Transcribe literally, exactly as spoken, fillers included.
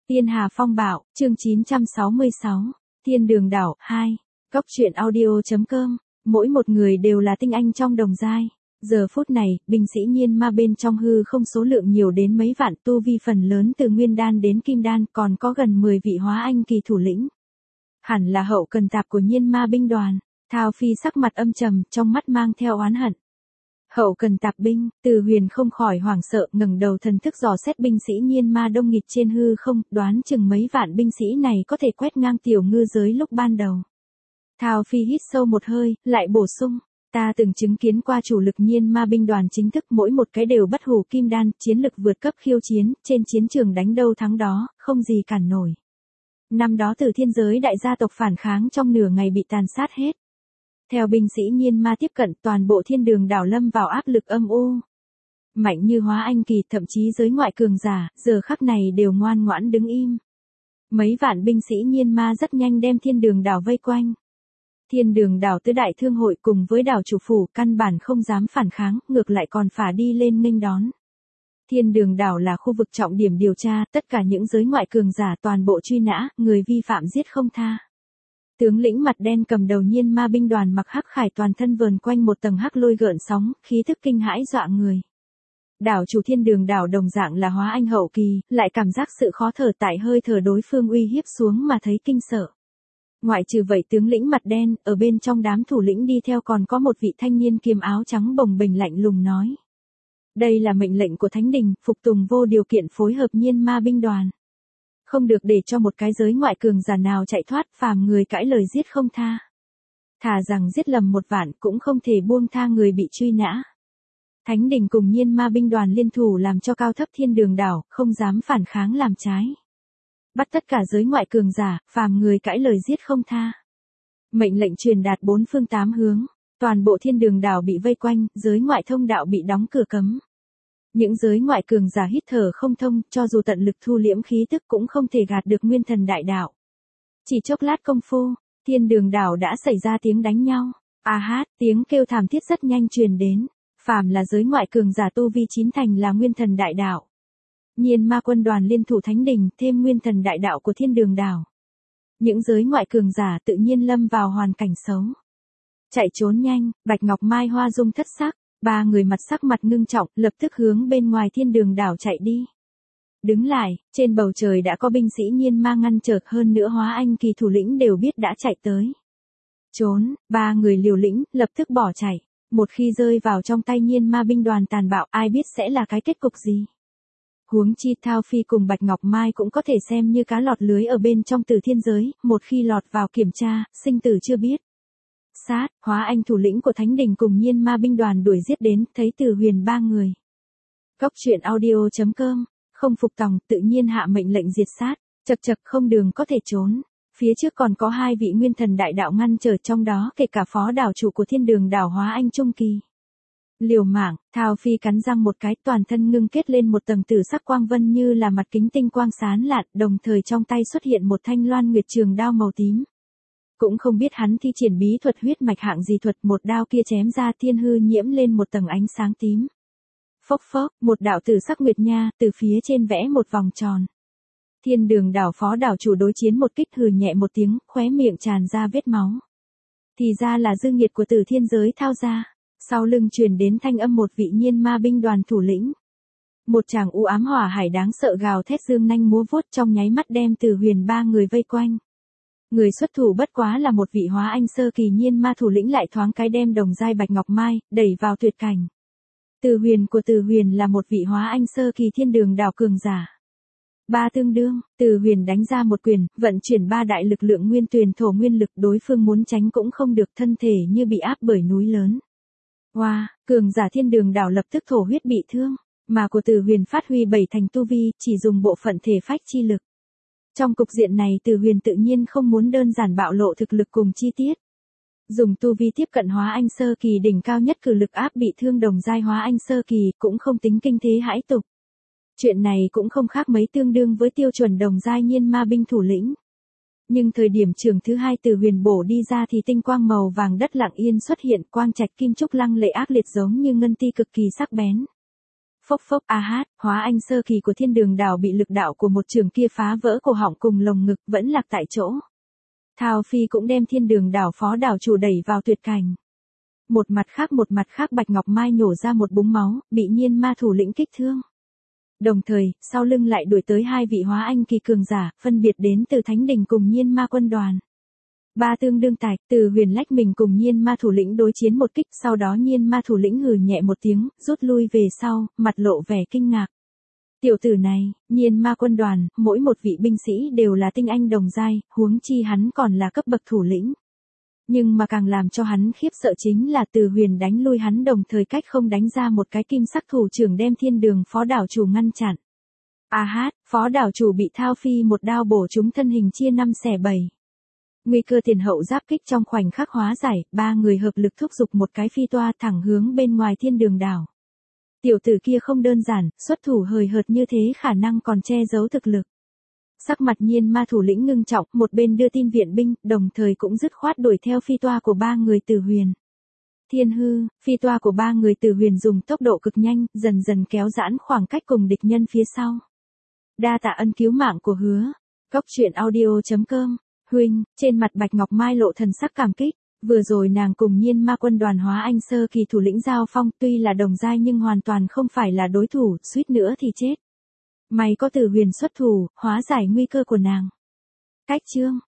Tiên Hà Phong Bạo, chương chín trăm sáu mươi sáu, Thiên Đường Đảo, hai. Cốc truyện audio.com, mỗi một người đều là tinh anh trong đồng giai. Giờ phút này, binh sĩ nhiên ma bên trong hư không số lượng nhiều đến mấy vạn, tu vi phần lớn từ nguyên đan đến kim đan, còn có gần mười vị hóa anh kỳ thủ lĩnh. Hẳn là hậu cần tạp của nhiên ma binh đoàn. Thao Phi sắc mặt âm trầm, trong mắt mang theo oán hận. Hậu cần tạp binh, Từ Huyền không khỏi hoảng sợ, ngẩng đầu thần thức dò xét binh sĩ nhiên ma đông nghịt trên hư không, đoán chừng mấy vạn binh sĩ này có thể quét ngang tiểu ngư giới lúc ban đầu. Thao Phi hít sâu một hơi, lại bổ sung, ta từng chứng kiến qua chủ lực nhiên ma binh đoàn chính thức, mỗi một cái đều bất hủ kim đan, chiến lực vượt cấp khiêu chiến, trên chiến trường đánh đâu thắng đó, không gì cản nổi. Năm đó Từ thiên giới đại gia tộc phản kháng trong nửa ngày bị tàn sát hết. Theo binh sĩ nhiên ma tiếp cận, toàn bộ thiên đường đảo lâm vào áp lực âm u. Mạnh như hóa anh kỳ, thậm chí giới ngoại cường giả, giờ khắc này đều ngoan ngoãn đứng im. Mấy vạn binh sĩ nhiên ma rất nhanh đem thiên đường đảo vây quanh. Thiên đường đảo tứ đại thương hội cùng với đảo chủ phủ căn bản không dám phản kháng, ngược lại còn phả đi lên nghênh đón. Thiên đường đảo là khu vực trọng điểm điều tra, tất cả những giới ngoại cường giả toàn bộ truy nã, người vi phạm giết không tha. Tướng lĩnh mặt đen cầm đầu nhiên ma binh đoàn mặc hắc khải toàn thân vờn quanh một tầng hắc lôi gợn sóng, khí thức kinh hãi dọa người. Đảo chủ thiên đường đảo đồng dạng là hóa anh hậu kỳ, lại cảm giác sự khó thở tại hơi thở đối phương uy hiếp xuống mà thấy kinh sợ. Ngoại trừ vậy tướng lĩnh mặt đen, ở bên trong đám thủ lĩnh đi theo còn có một vị thanh niên kiêm áo trắng bồng bềnh lạnh lùng nói. Đây là mệnh lệnh của Thánh Đình, phục tùng vô điều kiện phối hợp nhiên ma binh đoàn. Không được để cho một cái giới ngoại cường giả nào chạy thoát, phàm người cãi lời giết không tha. Thà rằng giết lầm một vạn cũng không thể buông tha người bị truy nã. Thánh Đình cùng nhiên ma binh đoàn liên thủ làm cho cao thấp thiên đường đảo, không dám phản kháng làm trái. Bắt tất cả giới ngoại cường giả, phàm người cãi lời giết không tha. Mệnh lệnh truyền đạt bốn phương tám hướng, toàn bộ thiên đường đảo bị vây quanh, giới ngoại thông đạo bị đóng cửa cấm. Những giới ngoại cường giả hít thở không thông, cho dù tận lực thu liễm khí tức cũng không thể gạt được nguyên thần đại đạo. Chỉ chốc lát công phu, thiên đường đảo đã xảy ra tiếng đánh nhau. A hát, tiếng kêu thảm thiết rất nhanh truyền đến. Phàm là giới ngoại cường giả tu vi chín thành là nguyên thần đại đạo. Nhiên ma quân đoàn liên thủ Thánh Đình thêm nguyên thần đại đạo của thiên đường đảo. Những giới ngoại cường giả tự nhiên lâm vào hoàn cảnh xấu. Chạy trốn nhanh, Bạch Ngọc Mai Hoa Dung thất sắc. Ba người mặt sắc mặt ngưng trọng, lập tức hướng bên ngoài thiên đường đảo chạy đi. Đứng lại, trên bầu trời đã có binh sĩ nhiên ma ngăn trở, hơn nữa hóa anh kỳ thủ lĩnh đều biết đã chạy tới. Trốn, ba người liều lĩnh, lập tức bỏ chạy. Một khi rơi vào trong tay nhiên ma binh đoàn tàn bạo, ai biết sẽ là cái kết cục gì. Huống chi Thao Phi cùng Bạch Ngọc Mai cũng có thể xem như cá lọt lưới ở bên trong Từ thiên giới, một khi lọt vào kiểm tra, sinh tử chưa biết. Sát, hóa anh thủ lĩnh của Thánh Đình cùng nhiên ma binh đoàn đuổi giết đến, thấy Từ Huyền ba người. Cốc truyện audio.com, không phục tòng, tự nhiên hạ mệnh lệnh diệt sát, chật chật không đường có thể trốn. Phía trước còn có hai vị nguyên thần đại đạo ngăn trở, trong đó kể cả phó đảo chủ của thiên đường đảo hóa anh trung kỳ. Liều mạng, Thao Phi cắn răng một cái, toàn thân ngưng kết lên một tầng tử sắc quang vân như là mặt kính tinh quang sáng lạn, đồng thời trong tay xuất hiện một thanh loan nguyệt trường đao màu tím. Cũng không biết hắn thi triển bí thuật huyết mạch hạng gì thuật, một đao kia chém ra thiên hư nhiễm lên một tầng ánh sáng tím. Phốc phốc, một đạo tử sắc nguyệt nha, từ phía trên vẽ một vòng tròn. Thiên đường đảo phó đảo chủ đối chiến một kích hừ nhẹ một tiếng, khóe miệng tràn ra vết máu. Thì ra là dư nghiệt của Từ thiên giới thao ra. Sau lưng truyền đến thanh âm một vị nhiên ma binh đoàn thủ lĩnh. Một chàng u ám hỏa hải đáng sợ gào thét dương nanh múa vuốt trong nháy mắt đem Từ Huyền ba người vây quanh. Người xuất thủ bất quá là một vị hóa anh sơ kỳ nhiên ma thủ lĩnh, lại thoáng cái đem đồng giai Bạch Ngọc Mai đẩy vào tuyệt cảnh. Từ Huyền của Từ Huyền là một vị hóa anh sơ kỳ thiên đường đảo cường giả. Ba tương đương, Từ Huyền đánh ra một quyền, vận chuyển ba đại lực lượng nguyên tuyền thổ nguyên lực, đối phương muốn tránh cũng không được, thân thể như bị áp bởi núi lớn. Wow, cường giả thiên đường đảo lập tức thổ huyết bị thương, mà của Từ Huyền phát huy bảy thành tu vi, chỉ dùng bộ phận thể phách chi lực. Trong cục diện này Từ Huyền tự nhiên không muốn đơn giản bạo lộ thực lực cùng chi tiết. Dùng tu vi tiếp cận hóa anh sơ kỳ đỉnh cao nhất cử lực áp bị thương đồng giai hóa anh sơ kỳ, cũng không tính kinh thế hãi tục. Chuyện này cũng không khác mấy, tương đương với tiêu chuẩn đồng giai nhiên ma binh thủ lĩnh. Nhưng thời điểm trường thứ hai Từ Huyền bổ đi ra thì tinh quang màu vàng đất lặng yên xuất hiện, quang trạch kim trúc lăng lệ ác liệt giống như ngân ti cực kỳ sắc bén. Phốc phốc a hát, hóa anh sơ kỳ của thiên đường đảo bị lực đạo của một trường kia phá vỡ cổ họng cùng lồng ngực vẫn lạc tại chỗ. Thao Phi cũng đem thiên đường đảo phó đảo chủ đẩy vào tuyệt cảnh. Một mặt khác một mặt khác Bạch Ngọc Mai nhổ ra một búng máu, bị nhiên ma thủ lĩnh kích thương. Đồng thời, sau lưng lại đuổi tới hai vị hóa anh kỳ cường giả, phân biệt đến từ Thánh Đình cùng nhiên ma quân đoàn. Ba tương đương tạch, Từ Huyền lách mình cùng nhiên ma thủ lĩnh đối chiến một kích, sau đó nhiên ma thủ lĩnh hừ nhẹ một tiếng, rút lui về sau, mặt lộ vẻ kinh ngạc. Tiểu tử này, nhiên ma quân đoàn, mỗi một vị binh sĩ đều là tinh anh đồng giai, huống chi hắn còn là cấp bậc thủ lĩnh. Nhưng mà càng làm cho hắn khiếp sợ chính là Từ Huyền đánh lui hắn đồng thời cách không đánh ra một cái kim sắc thủ trưởng đem thiên đường phó đảo chủ ngăn chặn. A hát, phó đảo chủ bị Thao Phi một đao bổ trúng thân hình chia năm xẻ bảy. Nguy cơ tiền hậu giáp kích trong khoảnh khắc hóa giải, ba người hợp lực thúc giục một cái phi toa thẳng hướng bên ngoài thiên đường đảo. Tiểu tử kia không đơn giản, xuất thủ hời hợt như thế khả năng còn che giấu thực lực. Sắc mặt nhiên ma thủ lĩnh ngưng trọng, một bên đưa tin viện binh, đồng thời cũng dứt khoát đuổi theo phi toa của ba người Từ Huyền. Thiên hư, phi toa của ba người Từ Huyền dùng tốc độ cực nhanh, dần dần kéo giãn khoảng cách cùng địch nhân phía sau. Đa tạ ân cứu mạng của Hứa. Cốc truyện audio chấm com. Huynh, trên mặt Bạch Ngọc Mai lộ thần sắc cảm kích. Vừa rồi nàng cùng nhiên ma quân đoàn hóa anh sơ kỳ thủ lĩnh giao phong, tuy là đồng giai nhưng hoàn toàn không phải là đối thủ, suýt nữa thì chết. May có Từ Huyền xuất thủ, hóa giải nguy cơ của nàng. Cách chương